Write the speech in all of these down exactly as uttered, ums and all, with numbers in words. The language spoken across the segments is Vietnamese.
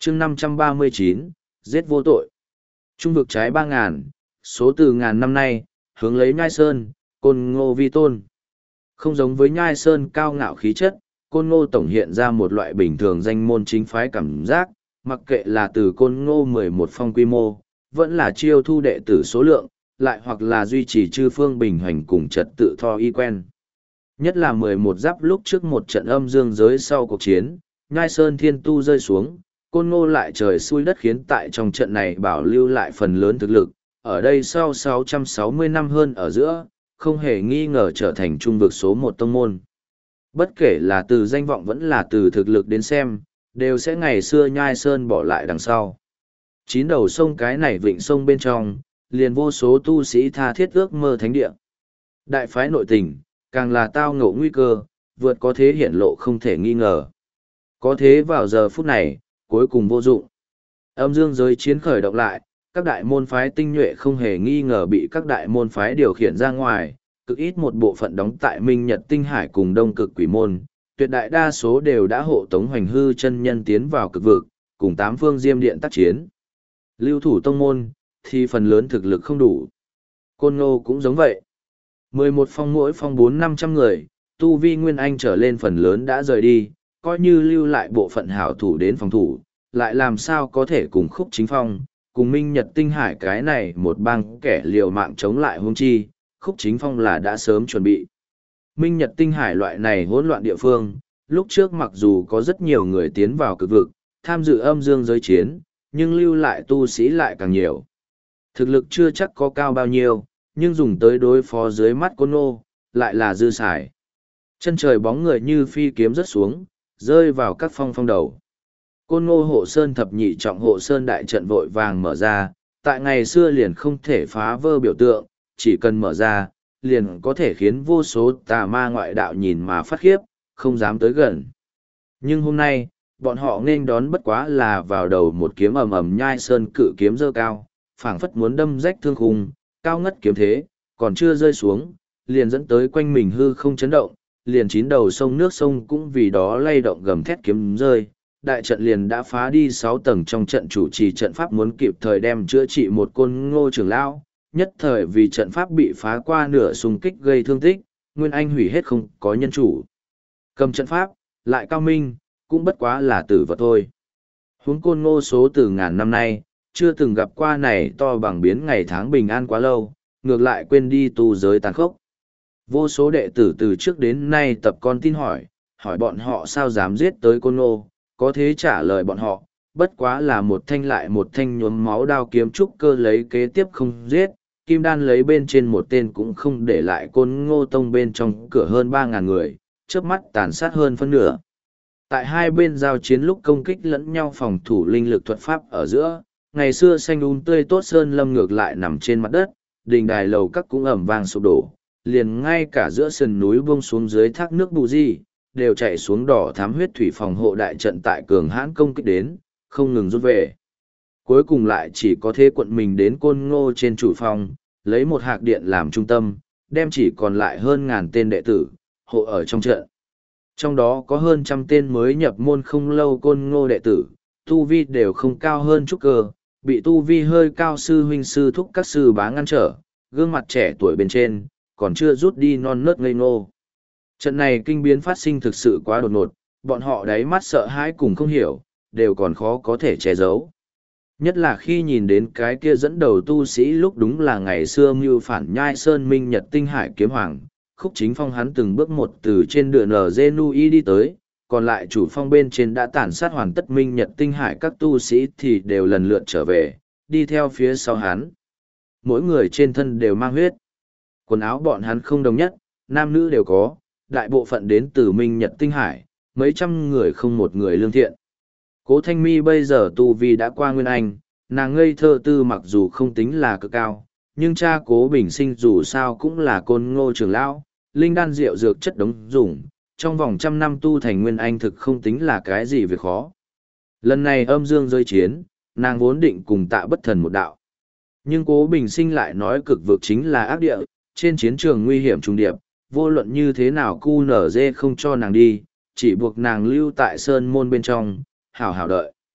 chương năm trăm ba mươi chín, giết vô tội. Trung vực trái ba ngàn, số từ ngàn năm nay, hướng lấy Nhai Sơn, Côn Ngô vi tôn. Không giống với Nhai Sơn cao ngạo khí chất, Côn Ngô tổng hiện ra một loại bình thường danh môn chính phái cảm giác, mặc kệ là từ Côn Ngô mười một phong quy mô, vẫn là chiêu thu đệ tử số lượng, lại hoặc là duy trì chư phương bình hành cùng trật tự tho y quen. Nhất là mười một giáp lúc trước một trận âm dương giới sau cuộc chiến, Nhai Sơn thiên tu rơi xuống, Côn Ngô lại trời xui đất khiến tại trong trận này bảo lưu lại phần lớn thực lực, ở đây sau sáu trăm sáu mươi năm hơn ở giữa, không hề nghi ngờ trở thành trung vực số một tông môn. Bất kể là từ danh vọng vẫn là từ thực lực đến xem, đều sẽ ngày xưa Nhai Sơn bỏ lại đằng sau. Chín đầu sông cái này vịnh sông bên trong, liền vô số tu sĩ tha thiết ước mơ thánh địa. Đại phái nội tình, càng là tao ngộ nguy cơ, vượt có thế hiển lộ không thể nghi ngờ. Có thế vào giờ phút này, cuối cùng vô dụng. Âm dương giới chiến khởi động lại, các đại môn phái tinh nhuệ không hề nghi ngờ bị các đại môn phái điều khiển ra ngoài, cực ít một bộ phận đóng tại Minh Nhật Tinh Hải cùng Đông Cực Quỷ Môn, tuyệt đại đa số đều đã hộ tống Hoành Hư chân nhân tiến vào cực vực, cùng tám phương diêm điện tác chiến. Lưu thủ tông môn, thì phần lớn thực lực không đủ. Côn Ngô cũng giống vậy. mười một phong mỗi phong bốn năm trăm người, tu vi nguyên anh trở lên phần lớn đã rời đi, coi như lưu lại bộ phận hảo thủ đến phòng thủ, lại làm sao có thể cùng Khúc Chính Phong, cùng Minh Nhật Tinh Hải cái này một bang kẻ liều mạng chống lại huống chi, Khúc Chính Phong là đã sớm chuẩn bị. Minh Nhật Tinh Hải loại này hỗn loạn địa phương, lúc trước mặc dù có rất nhiều người tiến vào cực vực, tham dự âm dương giới chiến, nhưng lưu lại tu sĩ lại càng nhiều. Thực lực chưa chắc có cao bao nhiêu, nhưng dùng tới đối phó dưới mắt Côn Ngô, lại là dư xài. Chân trời bóng người như phi kiếm rớt xuống, rơi vào các phong phong đầu. Côn Ngô hộ sơn thập nhị trọng hộ sơn đại trận vội vàng mở ra, tại ngày xưa liền không thể phá vỡ biểu tượng, chỉ cần mở ra, liền có thể khiến vô số tà ma ngoại đạo nhìn mà phát khiếp, không dám tới gần. Nhưng hôm nay, bọn họ nên đón bất quá là vào đầu một kiếm ầm ầm Nhai Sơn cự kiếm dơ cao, phảng phất muốn đâm rách thương khung, cao ngất kiếm thế, còn chưa rơi xuống, liền dẫn tới quanh mình hư không chấn động, liền chín đầu sông nước sông cũng vì đó lay động gầm thét kiếm rơi. Đại trận liền đã phá đi sáu tầng trong trận chủ trì trận pháp muốn kịp thời đem chữa trị một Côn Ngô trưởng lão, nhất thời vì trận pháp bị phá qua nửa xung kích gây thương tích, nguyên anh hủy hết không có nhân chủ. Cầm trận pháp, lại cao minh, cũng bất quá là tử vật thôi. Huống Côn Ngô số từ ngàn năm nay, chưa từng gặp qua này to bằng biến ngày tháng bình an quá lâu, ngược lại quên đi tu giới tàn khốc. Vô số đệ tử từ trước đến nay tập con tin hỏi, hỏi bọn họ sao dám giết tới Côn Ngô, có thế trả lời bọn họ, bất quá là một thanh lại một thanh nhuốm máu đao kiếm trúc cơ lấy kế tiếp không giết, kim đan lấy bên trên một tên cũng không để lại Côn Ngô tông bên trong cửa hơn ba ngàn người, trước mắt tàn sát hơn phân nửa. Tại hai bên giao chiến lúc công kích lẫn nhau phòng thủ linh lực thuật pháp ở giữa, ngày xưa xanh um tươi tốt sơn lâm ngược lại nằm trên mặt đất, đình đài lầu các cũng ẩm vang sụp đổ, liền ngay cả giữa sườn núi buông xuống dưới thác nước bù di, đều chạy xuống đỏ thám huyết thủy phòng hộ đại trận tại cường hãn công kích đến, không ngừng rút về. Cuối cùng lại chỉ có thế quận mình đến Côn Ngô trên chủ phòng, lấy một hạc điện làm trung tâm, đem chỉ còn lại hơn ngàn tên đệ tử, hộ ở trong trận. Trong đó có hơn trăm tên mới nhập môn không lâu Côn Ngô đệ tử, tu vi đều không cao hơn chút cơ, bị tu vi hơi cao sư huynh sư thúc các sư bá ngăn trở, gương mặt trẻ tuổi bên trên, còn chưa rút đi non nớt ngây ngô. Trận này kinh biến phát sinh thực sự quá đột ngột, bọn họ đáy mắt sợ hãi cùng không hiểu, đều còn khó có thể che giấu. Nhất là khi nhìn đến cái kia dẫn đầu tu sĩ lúc đúng là ngày xưa mưu phản Nhai Sơn Minh Nhật Tinh Hải kiếm hoàng, Khúc Chính Phong hắn từng bước một từ trên đường nở Genui đi tới, còn lại chủ phong bên trên đã tàn sát hoàn tất Minh Nhật Tinh Hải các tu sĩ thì đều lần lượt trở về, đi theo phía sau hắn. Mỗi người trên thân đều mang huyết. Quần áo bọn hắn không đồng nhất, nam nữ đều có, đại bộ phận đến từ Minh Nhật Tinh Hải, mấy trăm người không một người lương thiện. Cố Thanh Mi bây giờ tu vi đã qua Nguyên Anh, nàng ngây thơ tư mặc dù không tính là cực cao, nhưng cha Cố Bình Sinh dù sao cũng là Côn Ngô trưởng lão, linh đan rượu dược chất đống dùng, trong vòng trăm năm tu thành Nguyên Anh thực không tính là cái gì việc khó. Lần này âm dương rơi chiến, nàng vốn định cùng Tạ Bất Thần một đạo. Nhưng Cố Bình Sinh lại nói cực vực chính là ác địa, trên chiến trường nguy hiểm trùng điệp, vô luận như thế nào cu nở dê không cho nàng đi, chỉ buộc nàng lưu tại sơn môn bên trong, hảo hảo đợi.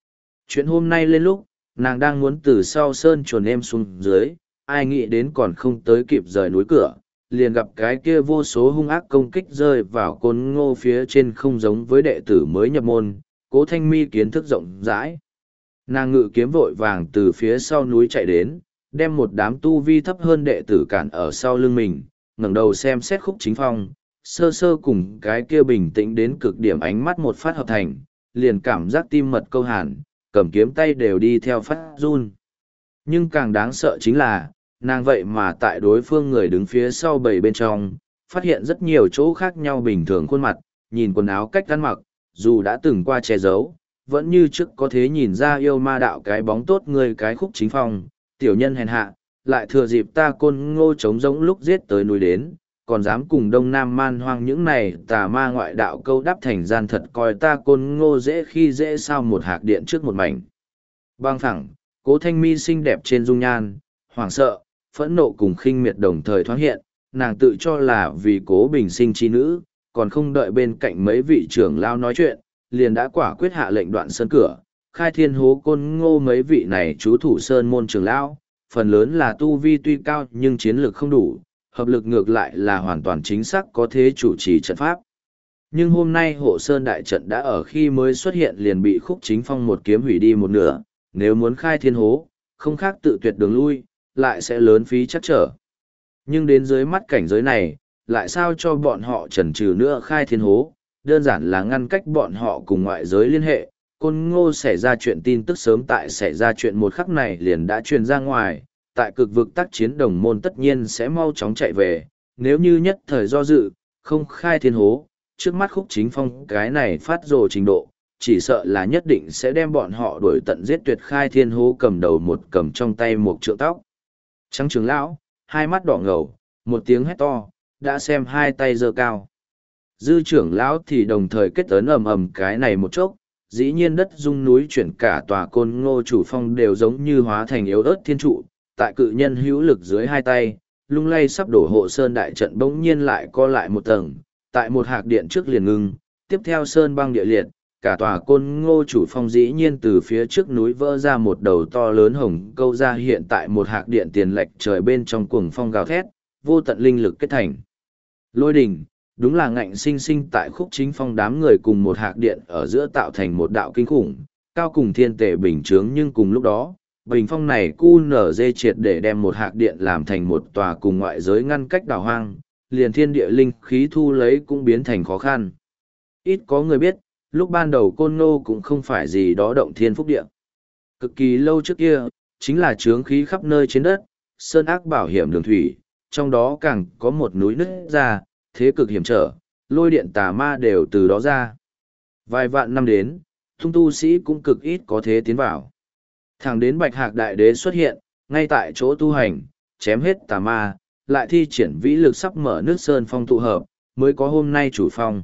Chuyện hôm nay lên lúc, nàng đang muốn từ sau sơn chuồn em xuống dưới, ai nghĩ đến còn không tới kịp rời núi cửa, liền gặp cái kia vô số hung ác công kích rơi vào côn ngô phía trên, không giống với đệ tử mới nhập môn, Cố Thanh Mi kiến thức rộng rãi. Nàng ngự kiếm vội vàng từ phía sau núi chạy đến, đem một đám tu vi thấp hơn đệ tử cản ở sau lưng mình, ngẩng đầu xem xét Khúc Chính Phong, sơ sơ cùng cái kia bình tĩnh đến cực điểm ánh mắt một phát hợp thành, liền cảm giác tim mật câu hàn, cầm kiếm tay đều đi theo phát run. Nhưng càng đáng sợ chính là, nàng vậy mà tại đối phương người đứng phía sau bầy bên trong, phát hiện rất nhiều chỗ khác nhau bình thường khuôn mặt, nhìn quần áo cách ăn mặc, dù đã từng qua che giấu, vẫn như trước có thể nhìn ra yêu ma đạo cái bóng tốt người cái Khúc Chính Phong, tiểu nhân hèn hạ, lại thừa dịp ta Côn Ngô trống rỗng lúc giết tới núi đến, còn dám cùng đông nam man hoang những này tà ma ngoại đạo câu đắp thành gian, thật coi ta Côn Ngô dễ khi dễ sao một hạc điện trước một mảnh. Băng thẳng, Cố Thanh Mi xinh đẹp trên dung nhan, hoảng sợ, phẫn nộ cùng khinh miệt đồng thời thoáng hiện, nàng tự cho là vì Cố Bình sinh chi nữ, còn không đợi bên cạnh mấy vị trưởng lao nói chuyện, liền đã quả quyết hạ lệnh đoạn sơn cửa, khai thiên hố Côn Ngô. Mấy vị này chú thủ sơn môn trưởng lão, phần lớn là tu vi tuy cao nhưng chiến lược không đủ, hợp lực ngược lại là hoàn toàn chính xác có thế chủ trì trận pháp. Nhưng hôm nay hộ sơn đại trận đã ở khi mới xuất hiện liền bị Khúc Chính Phong một kiếm hủy đi một nửa, nếu muốn khai thiên hố, không khác tự tuyệt đường lui, lại sẽ lớn phí chắc trở. Nhưng đến dưới mắt cảnh giới này, lại sao cho bọn họ chần chừ nữa khai thiên hố, đơn giản là ngăn cách bọn họ cùng ngoại giới liên hệ. Côn Ngô xảy ra chuyện tin tức sớm tại xảy ra chuyện một khắc này liền đã truyền ra ngoài, tại cực vực tác chiến đồng môn tất nhiên sẽ mau chóng chạy về, nếu như nhất thời do dự, không khai thiên hố, trước mắt Khúc Chính Phong cái này phát rồ trình độ, chỉ sợ là nhất định sẽ đem bọn họ đuổi tận giết tuyệt. Khai thiên hố cầm đầu một cầm trong tay một trượng tóc. Trắng trưởng lão, hai mắt đỏ ngầu, một tiếng hét to, đã xem hai tay giơ cao. Dư trưởng lão thì đồng thời kết ấn ầm ầm cái này một chốc, dĩ nhiên đất rung núi chuyển, cả tòa Côn Ngô chủ phong đều giống như hóa thành yếu ớt thiên trụ, tại cự nhân hữu lực dưới hai tay, lung lay sắp đổ hộ sơn đại trận bỗng nhiên lại co lại một tầng, tại một hạc điện trước liền ngưng, tiếp theo sơn băng địa liệt, cả tòa Côn Ngô chủ phong dĩ nhiên từ phía trước núi vỡ ra một đầu to lớn hồng câu ra hiện tại một hạc điện tiền lệch trời bên trong cuồng phong gào thét, vô tận linh lực kết thành. Lôi đình, đúng là ngạnh sinh sinh tại Khúc Chính Phong đám người cùng một hạc điện ở giữa tạo thành một đạo kinh khủng, cao cùng thiên tể bình chướng, nhưng cùng lúc đó, bình phong này cu nở dê triệt để đem một hạc điện làm thành một tòa cùng ngoại giới ngăn cách đảo hoang, liền thiên địa linh khí thu lấy cũng biến thành khó khăn. Ít có người biết, lúc ban đầu Côn Ngô cũng không phải gì đó động thiên phúc địa. Cực kỳ lâu trước kia, chính là chướng khí khắp nơi trên đất, sơn ác bảo hiểm đường thủy, trong đó càng có một núi nứt ra, thế cực hiểm trở, lôi điện tà ma đều từ đó ra. Vài vạn năm đến, thung tu sĩ cũng cực ít có thế tiến vào. Thẳng đến Bạch Hạc Đại Đế xuất hiện, ngay tại chỗ tu hành, chém hết tà ma, lại thi triển vĩ lực sắp mở nước sơn phong tụ hợp, mới có hôm nay chủ phong.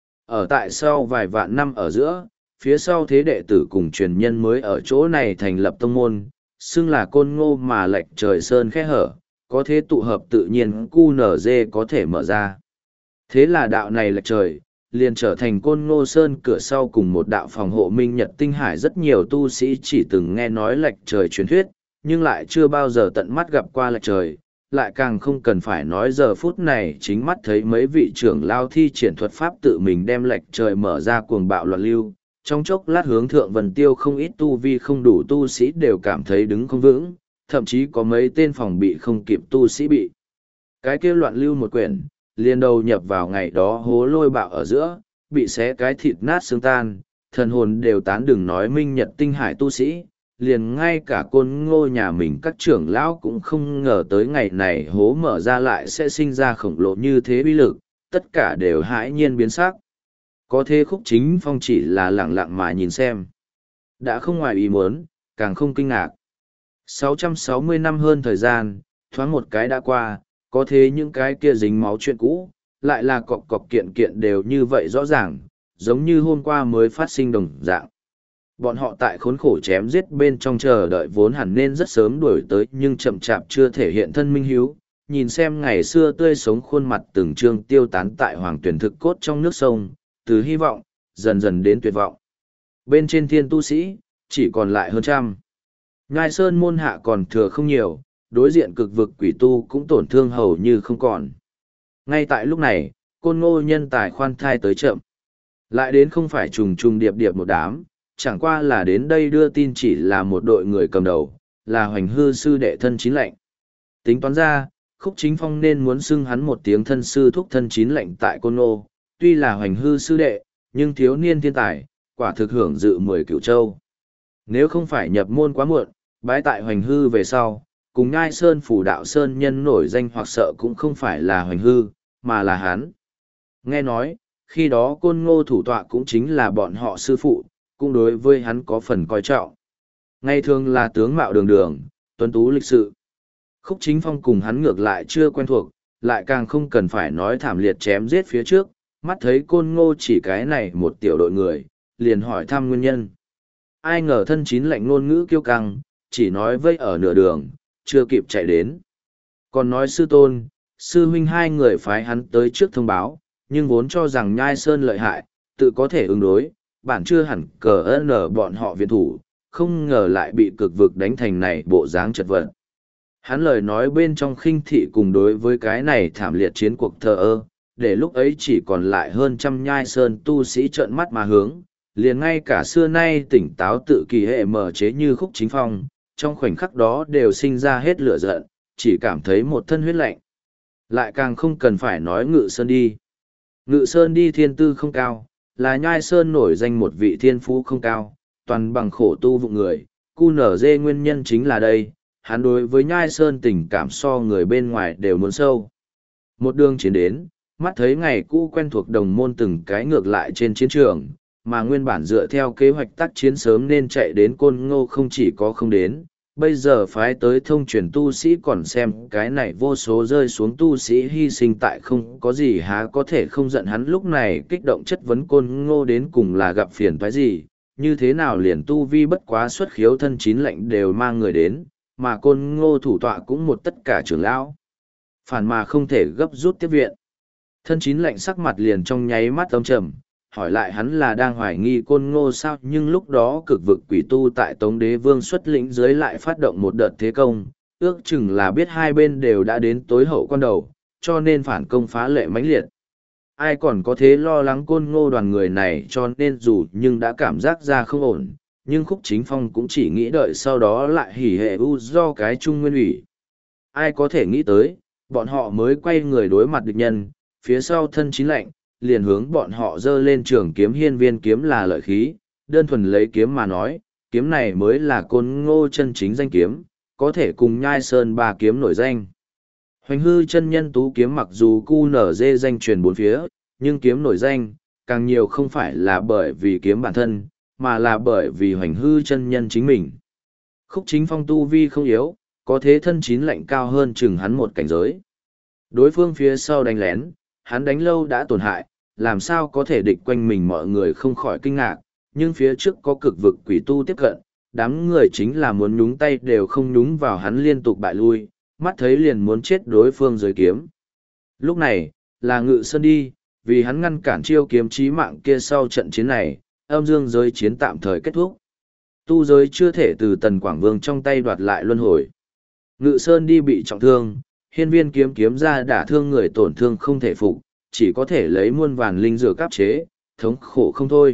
Ở tại sau vài vạn năm ở giữa, phía sau thế đệ tử cùng truyền nhân mới ở chỗ này thành lập tông môn, xưng là Côn Ngô mà lệch trời sơn khẽ hở, có thế tụ hợp tự nhiên cu nở dê có thể mở ra. Thế là đạo này lệch trời, liền trở thành Côn Ngô Sơn cửa sau cùng một đạo phòng hộ minh nhật tinh hải. Rất nhiều tu sĩ chỉ từng nghe nói lệch trời truyền thuyết, nhưng lại chưa bao giờ tận mắt gặp qua lệch trời, lại càng không cần phải nói giờ phút này chính mắt thấy mấy vị trưởng lao thi triển thuật pháp tự mình đem lệch trời mở ra cuồng bạo loạn lưu. Trong chốc lát hướng thượng vần tiêu không ít tu vi không đủ tu sĩ đều cảm thấy đứng không vững, thậm chí có mấy tên phòng bị không kịp tu sĩ bị. Cái kia loạn lưu một quyển, liền đầu nhập vào ngày đó hố lôi bạo ở giữa, bị xé cái thịt nát xương tan, thần hồn đều tán, đừng nói minh nhật tinh hải tu sĩ, liền ngay cả Côn Ngô nhà mình các trưởng lão cũng không ngờ tới ngày này hố mở ra lại sẽ sinh ra khổng lồ như thế uy lực, tất cả đều hãi nhiên biến sắc. Có thế Khúc Chính Phong chỉ là lặng lặng mà nhìn xem. Đã không ngoài ý muốn, càng không kinh ngạc. sáu trăm sáu mươi năm hơn thời gian, thoáng một cái đã qua, có thế những cái kia dính máu chuyện cũ, lại là cọc cọc kiện kiện đều như vậy rõ ràng, giống như hôm qua mới phát sinh đồng dạng. Bọn họ tại khốn khổ chém giết bên trong chờ đợi vốn hẳn nên rất sớm đuổi tới, nhưng chậm chạp chưa thể hiện thân minh hiếu, nhìn xem ngày xưa tươi sống khuôn mặt từng trương tiêu tán tại hoàng tuyển thực cốt trong nước sông, từ hy vọng, dần dần đến tuyệt vọng. Bên trên thiên tu sĩ, chỉ còn lại hơn trăm. Nhai Sơn môn hạ còn thừa không nhiều, đối diện cực vực quỷ tu cũng tổn thương hầu như không còn. Ngay tại lúc này, Côn Ngô nhân tài khoan thai tới chậm. Lại đến không phải trùng trùng điệp điệp một đám, chẳng qua là đến đây đưa tin chỉ là một đội người cầm đầu, là Hoành Hư sư đệ thân chín lệnh. Tính toán ra, Khúc Chính Phong nên muốn xưng hắn một tiếng thân sư thúc thân chín lệnh tại Côn Ngô, tuy là Hoành Hư sư đệ, nhưng thiếu niên thiên tài, quả thực hưởng dự mười cửu châu. Nếu không phải nhập môn quá muộn, bái tại Hoành Hư về sau, cùng Nhai Sơn phủ đạo Sơn nhân nổi danh hoặc sợ cũng không phải là Hoành Hư, mà là hắn. Nghe nói, khi đó Côn Ngô thủ tọa cũng chính là bọn họ sư phụ, cũng đối với hắn có phần coi trọng. Ngày thường là tướng mạo đường đường, tuấn tú lịch sự. Khúc Chính Phong cùng hắn ngược lại chưa quen thuộc, lại càng không cần phải nói thảm liệt chém giết phía trước, mắt thấy Côn Ngô chỉ cái này một tiểu đội người, liền hỏi thăm nguyên nhân. Ai ngờ thân chín lạnh ngôn ngữ kiêu căng, chỉ nói vây ở nửa đường, chưa kịp chạy đến. Còn nói sư tôn, sư huynh hai người phái hắn tới trước thông báo, nhưng vốn cho rằng Nhai Sơn lợi hại, tự có thể ứng đối, bản chưa hẳn cờ ơn ở bọn họ viện thủ, không ngờ lại bị cực vực đánh thành này bộ dáng chật vật. Hắn lời nói bên trong khinh thị cùng đối với cái này thảm liệt chiến cuộc thờ ơ, để lúc ấy chỉ còn lại hơn trăm Nhai Sơn tu sĩ trợn mắt mà hướng, liền ngay cả xưa nay tỉnh táo tự kỳ hệ mở chế như Khúc Chính Phong, trong khoảnh khắc đó đều sinh ra hết lửa giận, chỉ cảm thấy một thân huyết lạnh. Lại càng không cần phải nói Ngự Sơn đi. Ngự Sơn đi thiên tư không cao, là Nhai Sơn nổi danh một vị thiên phú không cao, toàn bằng khổ tu vụ người, cu nở dê nguyên nhân chính là đây, hắn đối với Nhai Sơn tình cảm so người bên ngoài đều muốn sâu. Một đường chiến đến, mắt thấy ngày cũ quen thuộc đồng môn từng cái ngược lại trên chiến trường, mà nguyên bản dựa theo kế hoạch tác chiến sớm nên chạy đến Côn Ngô không chỉ có không đến, bây giờ phái tới thông truyền tu sĩ còn xem cái này vô số rơi xuống tu sĩ hy sinh tại không có gì há có thể không giận hắn lúc này kích động chất vấn Côn Ngô đến cùng là gặp phiền toái gì, như thế nào liền tu vi bất quá xuất khiếu thân chín lệnh đều mang người đến, mà Côn Ngô thủ tọa cũng một tất cả trưởng lão. Phản mà không thể gấp rút tiếp viện. Thân chín lệnh sắc mặt liền trong nháy mắt âm trầm, hỏi lại hắn là đang hoài nghi Côn Ngô sao, nhưng lúc đó cực vực quỷ tu tại Tống Đế Vương xuất lĩnh dưới lại phát động một đợt thế công, ước chừng là biết hai bên đều đã đến tối hậu quan đầu, cho nên phản công phá lệ mãnh liệt. Ai còn có thế lo lắng Côn Ngô đoàn người này, cho nên dù nhưng đã cảm giác ra không ổn, nhưng Khúc Chính Phong cũng chỉ nghĩ đợi sau đó lại hỉ hệ u do cái trung nguyên ủy. Ai có thể nghĩ tới, bọn họ mới quay người đối mặt địch nhân, phía sau thân chín lạnh, liền hướng bọn họ dơ lên trường kiếm hiên viên kiếm là lợi khí, đơn thuần lấy kiếm mà nói, kiếm này mới là Côn Ngô chân chính danh kiếm, có thể cùng Nhai Sơn ba kiếm nổi danh. Hoành Hư chân nhân tú kiếm mặc dù cu nở dê danh truyền bốn phía, nhưng kiếm nổi danh, càng nhiều không phải là bởi vì kiếm bản thân, mà là bởi vì Hoành Hư chân nhân chính mình. Khúc Chính Phong tu vi không yếu, có thế thân chín lạnh cao hơn chừng hắn một cảnh giới. Đối phương phía sau đánh lén, hắn đánh lâu đã tổn hại, làm sao có thể địch quanh mình mọi người không khỏi kinh ngạc, nhưng phía trước có cực vực quỷ tu tiếp cận, đám người chính là muốn nhúng tay đều không nhúng vào, hắn liên tục bại lui, mắt thấy liền muốn chết đối phương dưới kiếm. Lúc này, là Ngự Sơn đi, vì hắn ngăn cản chiêu kiếm chí mạng kia sau trận chiến này, âm dương giới chiến tạm thời kết thúc. Tu giới chưa thể từ Tần Quảng Vương trong tay đoạt lại luân hồi. Ngự Sơn đi bị trọng thương, hiên viên kiếm kiếm ra đả thương người tổn thương không thể phục, chỉ có thể lấy muôn vàn linh dược áp chế, thống khổ không thôi.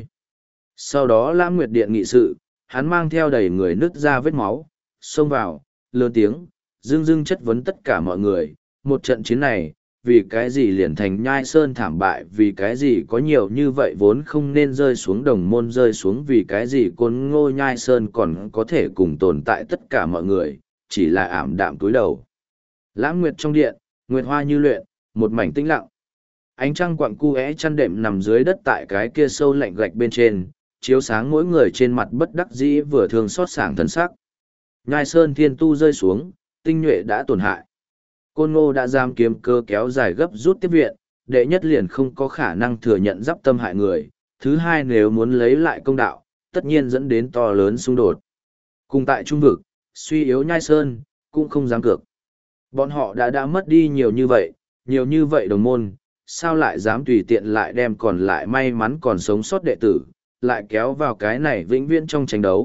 Sau đó Lãng Nguyệt Điện nghị sự, hắn mang theo đầy người nứt ra vết máu, xông vào, lớn tiếng, dưng dưng chất vấn tất cả mọi người, một trận chiến này, vì cái gì liền thành Nhai Sơn thảm bại, vì cái gì có nhiều như vậy vốn không nên rơi xuống đồng môn rơi xuống, vì cái gì Côn Ngô Nhai Sơn còn có thể cùng tồn tại tất cả mọi người, chỉ là ảm đạm túi đầu. Lãng Nguyệt trong điện, Nguyệt Hoa như luyện, một mảnh tĩnh lặng. Ánh trăng quặng cu é chăn đệm nằm dưới đất tại cái kia sâu lạnh gạch bên trên, chiếu sáng mỗi người trên mặt bất đắc dĩ vừa thường xót sảng thần sắc. Nhai Sơn thiên tu rơi xuống, tinh nhuệ đã tổn hại. Côn Ngô đã giam kiếm cơ kéo dài gấp rút tiếp viện, đệ nhất liền không có khả năng thừa nhận giáp tâm hại người, thứ hai nếu muốn lấy lại công đạo, tất nhiên dẫn đến to lớn xung đột. Cùng tại trung vực, suy yếu Nhai Sơn, cũng không dám cược. Bọn họ đã đã mất đi nhiều như vậy, nhiều như vậy đồng môn, sao lại dám tùy tiện lại đem còn lại may mắn còn sống sót đệ tử, lại kéo vào cái này vĩnh viễn trong tranh đấu,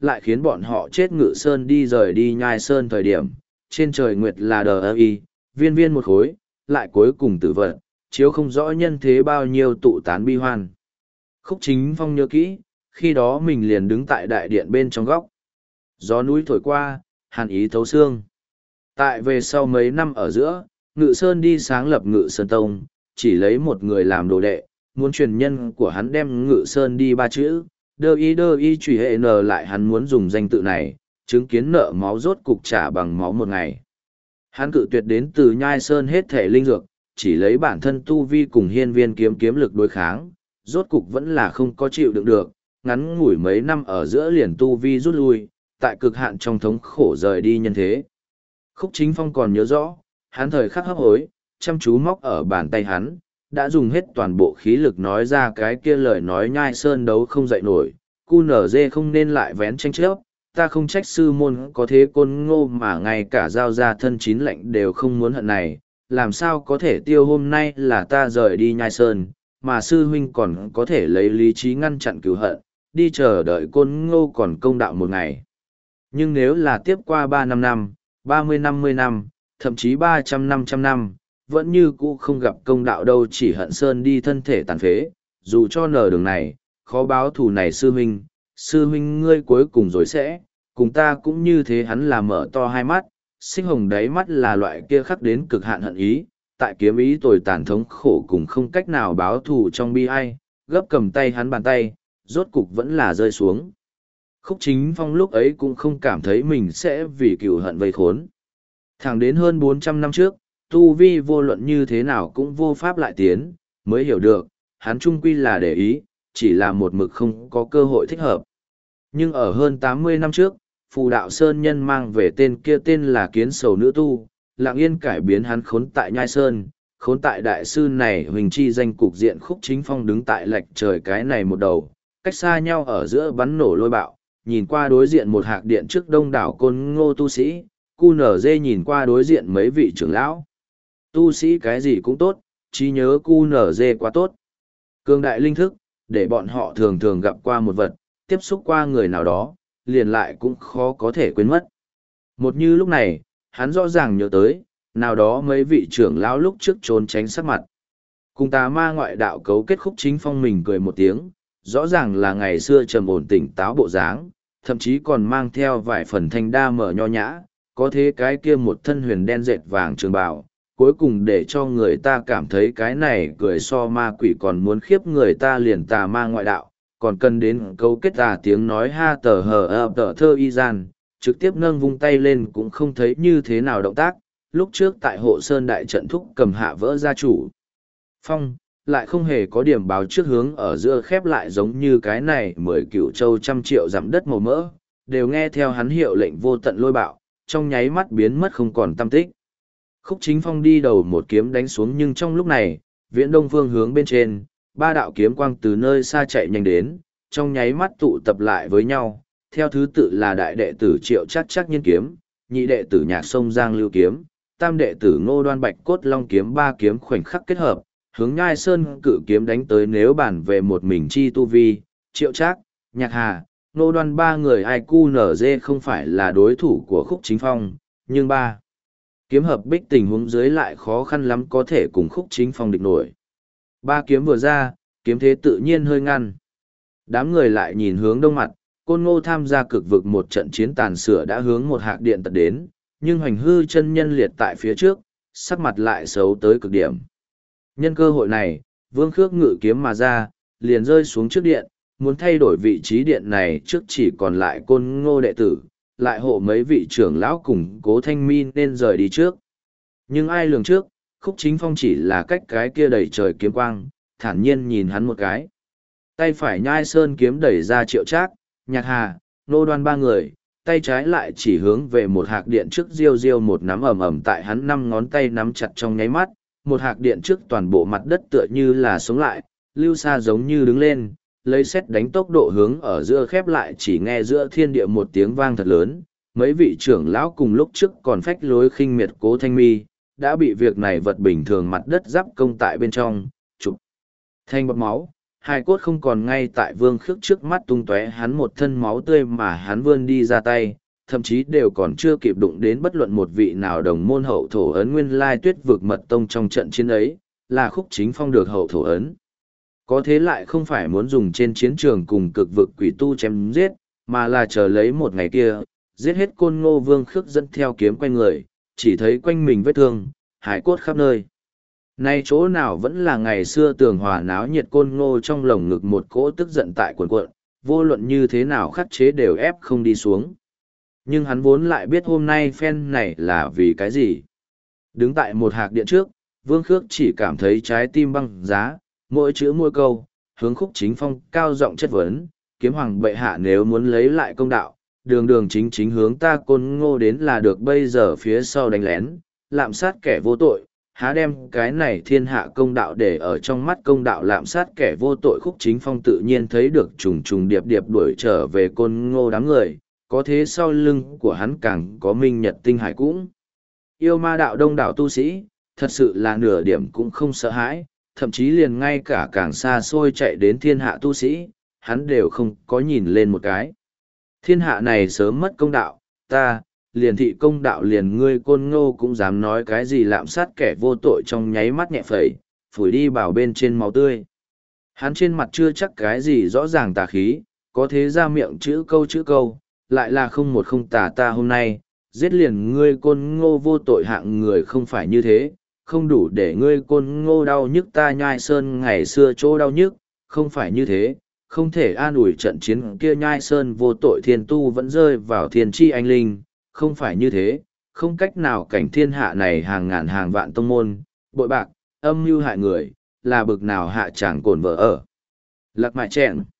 lại khiến bọn họ chết ngự sơn đi rời đi nhai sơn thời điểm, trên trời nguyệt là đờ ơ y, viên viên một khối, lại cuối cùng tử vật, chiếu không rõ nhân thế bao nhiêu tụ tán bi hoan. Khúc Chính Phong nhớ kỹ, khi đó mình liền đứng tại đại điện bên trong góc. Gió núi thổi qua, hàn ý thấu xương. Tại về sau mấy năm ở giữa, Ngự Sơn đi sáng lập Ngự Sơn Tông, chỉ lấy một người làm đồ đệ, muốn truyền nhân của hắn đem Ngự Sơn đi ba chữ, đơ y đơ y truy hệ n lại hắn muốn dùng danh tự này, chứng kiến nợ máu rốt cục trả bằng máu một ngày. Hắn cự tuyệt đến từ Nhai Sơn hết thể linh dược, chỉ lấy bản thân tu vi cùng hiên viên kiếm kiếm lực đối kháng, rốt cục vẫn là không có chịu đựng được, ngắn ngủi mấy năm ở giữa liền tu vi rút lui, tại cực hạn trong thống khổ rời đi nhân thế. Khúc Chính Phong còn nhớ rõ, hắn thời khắc hấp hối, chăm chú móc ở bàn tay hắn, đã dùng hết toàn bộ khí lực nói ra cái kia lời nói Nhai Sơn đấu không dậy nổi, cu nở dê không nên lại vén tranh chấp, ta không trách sư môn có thế côn ngô mà ngay cả giao ra thân chín lệnh đều không muốn hận này, làm sao có thể tiêu hôm nay là ta rời đi Nhai Sơn, mà sư huynh còn có thể lấy lý trí ngăn chặn cửu hận, đi chờ đợi côn ngô còn công đạo một ngày. Nhưng nếu là tiếp qua ba năm năm, ba mươi năm mươi năm, thậm chí ba trăm năm trăm năm, vẫn như cũ không gặp công đạo đâu, chỉ hận Sơn đi thân thể tàn phế, dù cho nở đường này, khó báo thù này sư huynh, sư huynh ngươi cuối cùng rồi sẽ, cùng ta cũng như thế. Hắn là mở to hai mắt, sinh hồng đáy mắt là loại kia khắc đến cực hạn hận ý, tại kiếm ý tồi tàn thống khổ cùng không cách nào báo thù trong bi ai, gấp cầm tay hắn bàn tay, rốt cục vẫn là rơi xuống. Khúc Chính Phong lúc ấy cũng không cảm thấy mình sẽ vì cựu hận vây khốn. Thẳng đến hơn bốn trăm năm trước, tu vi vô luận như thế nào cũng vô pháp lại tiến, mới hiểu được, hắn trung quy là để ý, chỉ là một mực không có cơ hội thích hợp. Nhưng ở hơn tám mươi năm trước, Phù Đạo Sơn Nhân mang về tên kia tên là Kiến Sầu Nữ Tu, lặng yên cải biến hắn khốn tại Nhai Sơn, khốn tại đại sư này huỳnh chi danh cục diện. Khúc Chính Phong đứng tại lệch trời cái này một đầu, cách xa nhau ở giữa bắn nổ lôi bạo, nhìn qua đối diện một hạc điện trước đông đảo côn ngô tu sĩ, cu nở dê nhìn qua đối diện mấy vị trưởng lão. Tu sĩ cái gì cũng tốt, trí nhớ cu nở dê quá tốt. Cương đại linh thức, để bọn họ thường thường gặp qua một vật, tiếp xúc qua người nào đó, liền lại cũng khó có thể quên mất. Một như lúc này, hắn rõ ràng nhớ tới, nào đó mấy vị trưởng lão lúc trước trốn tránh sắc mặt. Cùng tà ma ngoại đạo cấu kết. Khúc Chính Phong mình cười một tiếng, rõ ràng là ngày xưa trầm ổn tỉnh táo bộ dáng, thậm chí còn mang theo vài phần thanh đa mở nho nhã, có thế cái kia một thân huyền đen dệt vàng trường bào, cuối cùng để cho người ta cảm thấy cái này cười so ma quỷ còn muốn khiếp người ta. Liền tà ma ngoại đạo, còn cần đến cấu kết tà tiếng nói ha tờ hờ ập tờ thơ y gian, trực tiếp nâng vung tay lên cũng không thấy như thế nào động tác. Lúc trước tại hộ sơn đại trận thúc cầm hạ vỡ gia chủ phong, lại không hề có điểm báo trước hướng ở giữa khép lại, giống như cái này mười cựu châu trăm triệu dặm đất màu mỡ, đều nghe theo hắn hiệu lệnh vô tận lôi bạo, trong nháy mắt biến mất không còn tăm tích. Khúc Chính Phong đi đầu một kiếm đánh xuống, nhưng trong lúc này, viễn đông phương hướng bên trên, ba đạo kiếm quang từ nơi xa chạy nhanh đến, trong nháy mắt tụ tập lại với nhau, theo thứ tự là đại đệ tử Triệu Chắc Chắc Nhiên kiếm, nhị đệ tử Nhạc Sông Giang Lưu kiếm, tam đệ tử Ngô Đoan Bạch Cốt Long kiếm, ba kiếm khoảnh khắc kết hợp, hướng Nhai Sơn cự kiếm đánh tới. Nếu bản về một mình chi tu vi, Triệu Trác, Nhạc Hà, Ngô Đoan ba người ai cu nở dê không phải là đối thủ của Khúc Chính Phong, nhưng ba kiếm hợp bích tình huống dưới lại khó khăn lắm có thể cùng Khúc Chính Phong địch nổi. Ba kiếm vừa ra, kiếm thế tự nhiên hơi ngăn. Đám người lại nhìn hướng đông mặt, Côn Ngô tham gia cực vực một trận chiến tàn sửa đã hướng một hạc điện tật đến, nhưng Hoành Hư chân nhân liệt tại phía trước, sắc mặt lại xấu tới cực điểm. Nhân cơ hội này, Vương Khước ngự kiếm mà ra, liền rơi xuống trước điện, muốn thay đổi vị trí điện này trước chỉ còn lại Côn Ngô đệ tử, lại hộ mấy vị trưởng lão cùng Cố Thanh Mi nên rời đi trước. Nhưng ai lường trước, Khúc Chính Phong chỉ là cách cái kia đầy trời kiếm quang, thản nhiên nhìn hắn một cái. Tay phải Nhai Sơn kiếm đẩy ra Triệu Trác, Nhạc Hà, Nô Đoan ba người, tay trái lại chỉ hướng về một hạc điện trước, riêu riêu một nắm ẩm ẩm tại hắn năm ngón tay nắm chặt trong nháy mắt, một hạc điện trước toàn bộ mặt đất tựa như là sống lại, lưu xa giống như đứng lên, lấy xét đánh tốc độ hướng ở giữa khép lại. Chỉ nghe giữa thiên địa một tiếng vang thật lớn, mấy vị trưởng lão cùng lúc trước còn phách lối khinh miệt Cố Thanh Mi, đã bị việc này vật bình thường mặt đất giáp công tại bên trong, chụp thanh bọt máu, hai cốt không còn ngay tại Vương Khước trước mắt tung tóe hắn một thân máu tươi mà hắn vươn đi ra tay, thậm chí đều còn chưa kịp đụng đến bất luận một vị nào đồng môn hậu thổ ấn. Nguyên lai Tuyết vực mật tông trong trận chiến ấy, là Khúc Chính Phong được hậu thổ ấn. Có thế lại không phải muốn dùng trên chiến trường cùng cực vực quỷ tu chém giết, mà là chờ lấy một ngày kia, giết hết Côn Ngô. Vương Khước dẫn theo kiếm quanh người, chỉ thấy quanh mình vết thương, hải cốt khắp nơi. Nay chỗ nào vẫn là ngày xưa tường hòa náo nhiệt. Côn Ngô trong lồng ngực một cỗ tức giận tại cuộn cuộn, vô luận như thế nào khắc chế đều ép không đi xuống. Nhưng hắn vốn lại biết hôm nay phen này là vì cái gì. Đứng tại một hạc điện trước, Vương Khước chỉ cảm thấy trái tim băng giá, mỗi chữ mỗi câu, hướng Khúc Chính Phong cao giọng chất vấn, kiếm hoàng bệ hạ nếu muốn lấy lại công đạo, đường đường chính chính hướng ta Côn Ngô đến là được, bây giờ phía sau đánh lén, lạm sát kẻ vô tội, há đem cái này thiên hạ công đạo để ở trong mắt. Công đạo lạm sát kẻ vô tội. Khúc Chính Phong tự nhiên thấy được trùng trùng điệp điệp đuổi trở về Côn Ngô đám người, có thế sau lưng của hắn càng có Minh Nhật Tinh Hải cũng yêu ma đạo đông đảo tu sĩ, thật sự là nửa điểm cũng không sợ hãi, thậm chí liền ngay cả càng xa xôi chạy đến thiên hạ tu sĩ, hắn đều không có nhìn lên một cái. Thiên hạ này sớm mất công đạo, ta, liền thị công đạo liền ngươi Côn Ngô cũng dám nói cái gì lạm sát kẻ vô tội. Trong nháy mắt nhẹ phẩy, phủi đi bảo bên trên máu tươi. Hắn trên mặt chưa chắc cái gì rõ ràng tà khí, có thế ra miệng chữ câu chữ câu, lại là không một không tà. Ta hôm nay, giết liền ngươi Côn Ngô vô tội hạng người không phải như thế, không đủ để ngươi Côn Ngô đau nhức ta Nhai Sơn ngày xưa chỗ đau nhức, không phải như thế, không thể an ủi trận chiến kia Nhai Sơn vô tội thiên tu vẫn rơi vào thiên tri anh linh, không phải như thế, không cách nào cảnh thiên hạ này hàng ngàn hàng vạn tông môn, bội bạc, âm mưu hại người, là bực nào hạ chẳng cồn vợ ở. Lạc mại chẹn.